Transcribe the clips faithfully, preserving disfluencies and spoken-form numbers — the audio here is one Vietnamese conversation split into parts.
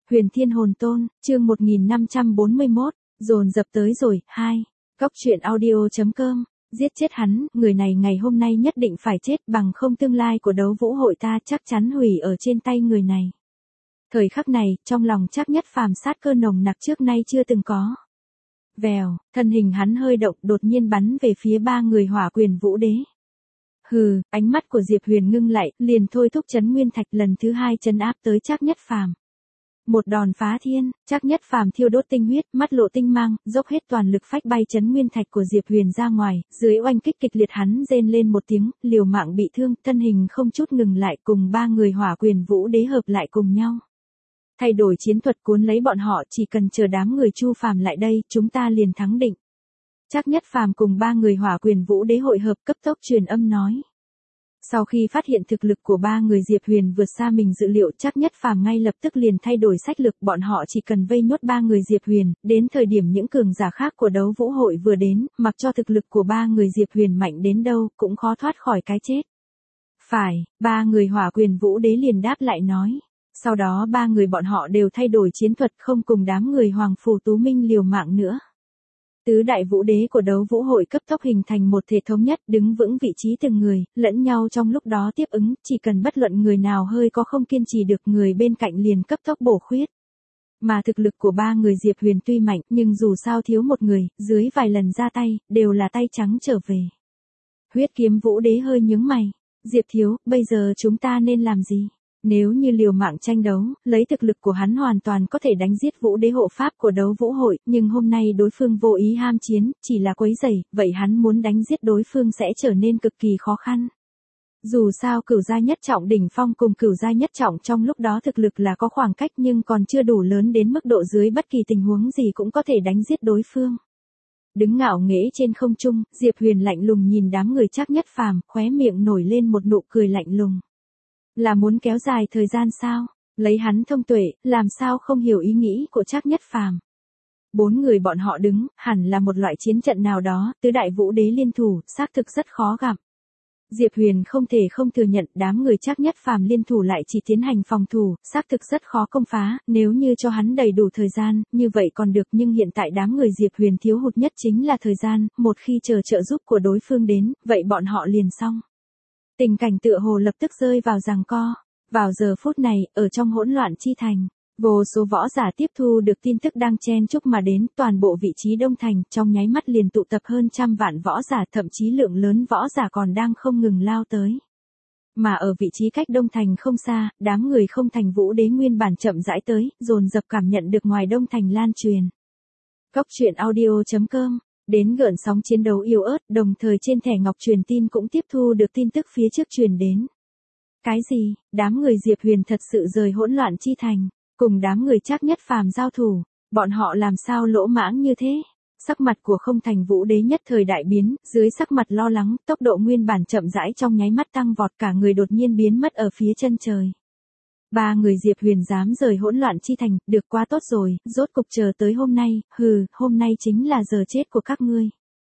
Huyền Thiên Hồn Tôn, chương một nghìn năm trăm bốn mươi mốt, dồn dập tới rồi, hai. Góc truyện audio.com, giết chết hắn, người này ngày hôm nay nhất định phải chết, bằng không tương lai của đấu vũ hội ta chắc chắn hủy ở trên tay người này. Thời khắc này, trong lòng Trác Nhất Phàm sát cơ nồng nặc trước nay chưa từng có. Vèo, thân hình hắn hơi động, đột nhiên bắn về phía ba người Hỏa Quyền Vũ Đế. Hừ, ánh mắt của Diệp Huyền ngưng lại, liền thôi thúc Chấn Nguyên Thạch lần thứ hai trấn áp tới Trác Nhất Phàm. Một đòn phá thiên, Trác Nhất Phàm thiêu đốt tinh huyết, mắt lộ tinh mang, dốc hết toàn lực phách bay Chấn Nguyên Thạch của Diệp Huyền ra ngoài, dưới oanh kích kịch liệt hắn rên lên một tiếng, liều mạng bị thương, thân hình không chút ngừng lại, cùng ba người Hỏa Quyền Vũ Đế hợp lại cùng nhau. Thay đổi chiến thuật cuốn lấy bọn họ, chỉ cần chờ đám người Chu Phàm lại đây, chúng ta liền thắng định. Trác Nhất Phàm cùng ba người Hỏa Quyền Vũ Đế hội hợp cấp tốc truyền âm nói. Sau khi phát hiện thực lực của ba người Diệp Huyền vượt xa mình dự liệu, Trác Nhất Phàm ngay lập tức liền thay đổi sách lược, bọn họ chỉ cần vây nhốt ba người Diệp Huyền, đến thời điểm những cường giả khác của đấu vũ hội vừa đến, mặc cho thực lực của ba người Diệp Huyền mạnh đến đâu, cũng khó thoát khỏi cái chết. Phải, ba người Hỏa Quyền Vũ Đế liền đáp lại nói. Sau đó ba người bọn họ đều thay đổi chiến thuật, không cùng đám người Hoàng Phủ Tú Minh liều mạng nữa. Tứ đại vũ đế của đấu vũ hội cấp tốc hình thành một thể thống nhất, đứng vững vị trí từng người, lẫn nhau trong lúc đó tiếp ứng, chỉ cần bất luận người nào hơi có không kiên trì được, người bên cạnh liền cấp tốc bổ khuyết. Mà thực lực của ba người Diệp Huyền tuy mạnh, nhưng dù sao thiếu một người, dưới vài lần ra tay, đều là tay trắng trở về. Huyết Kiếm Vũ Đế hơi nhướng mày. Diệp thiếu, bây giờ chúng ta nên làm gì? Nếu như liều mạng tranh đấu, lấy thực lực của hắn hoàn toàn có thể đánh giết vũ đế hộ pháp của đấu vũ hội, nhưng hôm nay đối phương vô ý ham chiến, chỉ là quấy rầy, vậy hắn muốn đánh giết đối phương sẽ trở nên cực kỳ khó khăn. Dù sao cửu giai nhất trọng đỉnh phong cùng cửu giai nhất trọng trong lúc đó thực lực là có khoảng cách, nhưng còn chưa đủ lớn đến mức độ dưới bất kỳ tình huống gì cũng có thể đánh giết đối phương. Đứng ngạo nghễ trên không trung, Diệp Huyền lạnh lùng nhìn đám người Trác Nhất Phàm, khóe miệng nổi lên một nụ cười lạnh lùng. Là muốn kéo dài thời gian sao? Lấy hắn thông tuệ, làm sao không hiểu ý nghĩ của Trác Nhất Phàm. Bốn người bọn họ đứng, hẳn là một loại chiến trận nào đó, tứ đại vũ đế liên thủ, xác thực rất khó gặp. Diệp Huyền không thể không thừa nhận, đám người Trác Nhất Phàm liên thủ lại chỉ tiến hành phòng thủ, xác thực rất khó công phá, nếu như cho hắn đầy đủ thời gian, như vậy còn được, nhưng hiện tại đám người Diệp Huyền thiếu hụt nhất chính là thời gian, một khi chờ trợ giúp của đối phương đến, vậy bọn họ liền xong. Tình cảnh tựa hồ lập tức rơi vào giằng co. Vào giờ phút này, ở trong hỗn loạn chi thành, vô số võ giả tiếp thu được tin tức đang chen chúc mà đến, toàn bộ vị trí Đông Thành, trong nháy mắt liền tụ tập hơn trăm vạn võ giả, thậm chí lượng lớn võ giả còn đang không ngừng lao tới. Mà ở vị trí cách Đông Thành không xa, đám người Không Thành Vũ Đế nguyên bản chậm rãi tới, dồn dập cảm nhận được ngoài Đông Thành lan truyền. Góc truyện audio.com đến gợn sóng chiến đấu yếu ớt, đồng thời trên thẻ ngọc truyền tin cũng tiếp thu được tin tức phía trước truyền đến. Cái gì? Đám người Diệp Huyền thật sự rời hỗn loạn chi thành, cùng đám người Trác Nhất Phàm giao thủ, bọn họ làm sao lỗ mãng như thế? Sắc mặt của Không Thành Vũ Đế nhất thời đại biến, dưới sắc mặt lo lắng, tốc độ nguyên bản chậm rãi trong nháy mắt tăng vọt, cả người đột nhiên biến mất ở phía chân trời. Ba người Diệp Huyền dám rời hỗn loạn chi thành, được quá tốt rồi, rốt cục chờ tới hôm nay, hừ, hôm nay chính là giờ chết của các ngươi.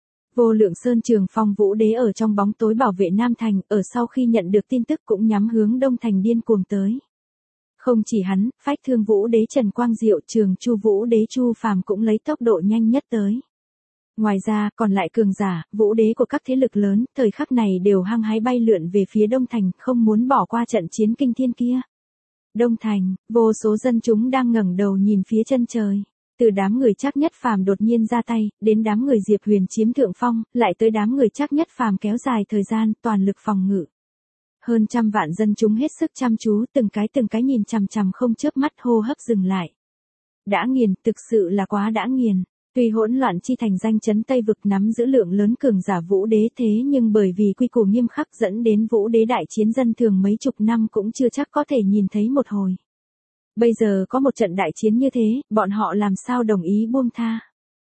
Vô Lượng Sơn Trường Phong Vũ Đế ở trong bóng tối bảo vệ Nam Thành, ở sau khi nhận được tin tức cũng nhắm hướng Đông Thành điên cuồng tới. Không chỉ hắn, Phách Thương Vũ Đế Trần Quang Diệu, Trường Chu Vũ Đế Chu Phàm cũng lấy tốc độ nhanh nhất tới. Ngoài ra, còn lại cường giả, vũ đế của các thế lực lớn, thời khắc này đều hăng hái bay lượn về phía Đông Thành, không muốn bỏ qua trận chiến kinh thiên kia. Đông Thành, vô số dân chúng đang ngẩng đầu nhìn phía chân trời. Từ đám người Trác Nhất Phàm đột nhiên ra tay, đến đám người Diệp Huyền chiếm thượng phong, lại tới đám người Trác Nhất Phàm kéo dài thời gian, toàn lực phòng ngự. Hơn trăm vạn dân chúng hết sức chăm chú, từng cái từng cái nhìn chằm chằm không chớp mắt, hô hấp dừng lại. Đã nghiền, thực sự là quá đã nghiền. Tuy hỗn loạn chi thành danh chấn Tây vực nắm giữ lượng lớn cường giả vũ đế, thế nhưng bởi vì quy củ nghiêm khắc dẫn đến vũ đế đại chiến dân thường mấy chục năm cũng chưa chắc có thể nhìn thấy một hồi. Bây giờ có một trận đại chiến như thế, bọn họ làm sao đồng ý buông tha.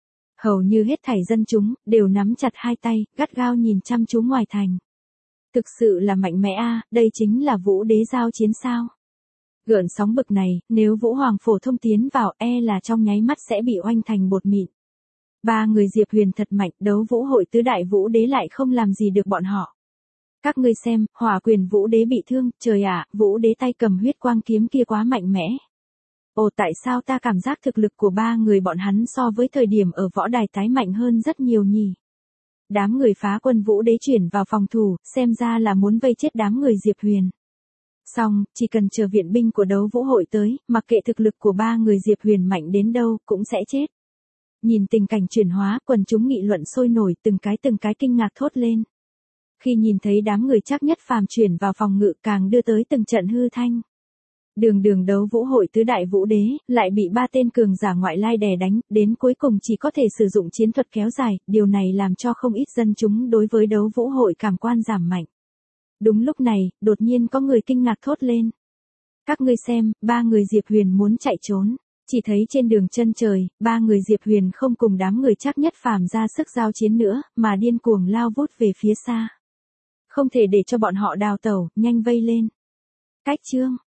Hầu như hết thảy dân chúng, đều nắm chặt hai tay, gắt gao nhìn chăm chú ngoài thành. Thực sự là mạnh mẽ a, đây chính là vũ đế giao chiến sao. Gợn sóng bực này, nếu Vũ Hoàng phổ thông tiến vào, e là trong nháy mắt sẽ bị oanh thành bột mịn. Ba người Diệp Huyền thật mạnh, đấu vũ hội tứ đại vũ đế lại không làm gì được bọn họ. Các ngươi xem, Hỏa Quyền Vũ Đế bị thương, trời ạ, Vũ Đế tay cầm huyết quang kiếm kia quá mạnh mẽ. Ồ tại sao ta cảm giác thực lực của ba người bọn hắn so với thời điểm ở võ đài tái mạnh hơn rất nhiều nhỉ? Đám người phá quân vũ đế chuyển vào phòng thủ, xem ra là muốn vây chết đám người Diệp Huyền. Xong, chỉ cần chờ viện binh của đấu vũ hội tới, mặc kệ thực lực của ba người Diệp Huyền mạnh đến đâu, cũng sẽ chết. Nhìn tình cảnh chuyển hóa, quần chúng nghị luận sôi nổi, từng cái từng cái kinh ngạc thốt lên. Khi nhìn thấy đám người Trác Nhất Phàm chuyển vào phòng ngự càng đưa tới từng trận hư thanh. Đường đường đấu vũ hội tứ đại vũ đế, lại bị ba tên cường giả ngoại lai đè đánh, đến cuối cùng chỉ có thể sử dụng chiến thuật kéo dài, điều này làm cho không ít dân chúng đối với đấu vũ hội cảm quan giảm mạnh. Đúng lúc này, đột nhiên có người kinh ngạc thốt lên. Các ngươi xem, ba người Diệp Huyền muốn chạy trốn. Chỉ thấy trên đường chân trời, ba người Diệp Huyền không cùng đám người Trác Nhất Phàm ra sức giao chiến nữa, mà điên cuồng lao vút về phía xa. Không thể để cho bọn họ đào tẩu, nhanh vây lên. Cách chương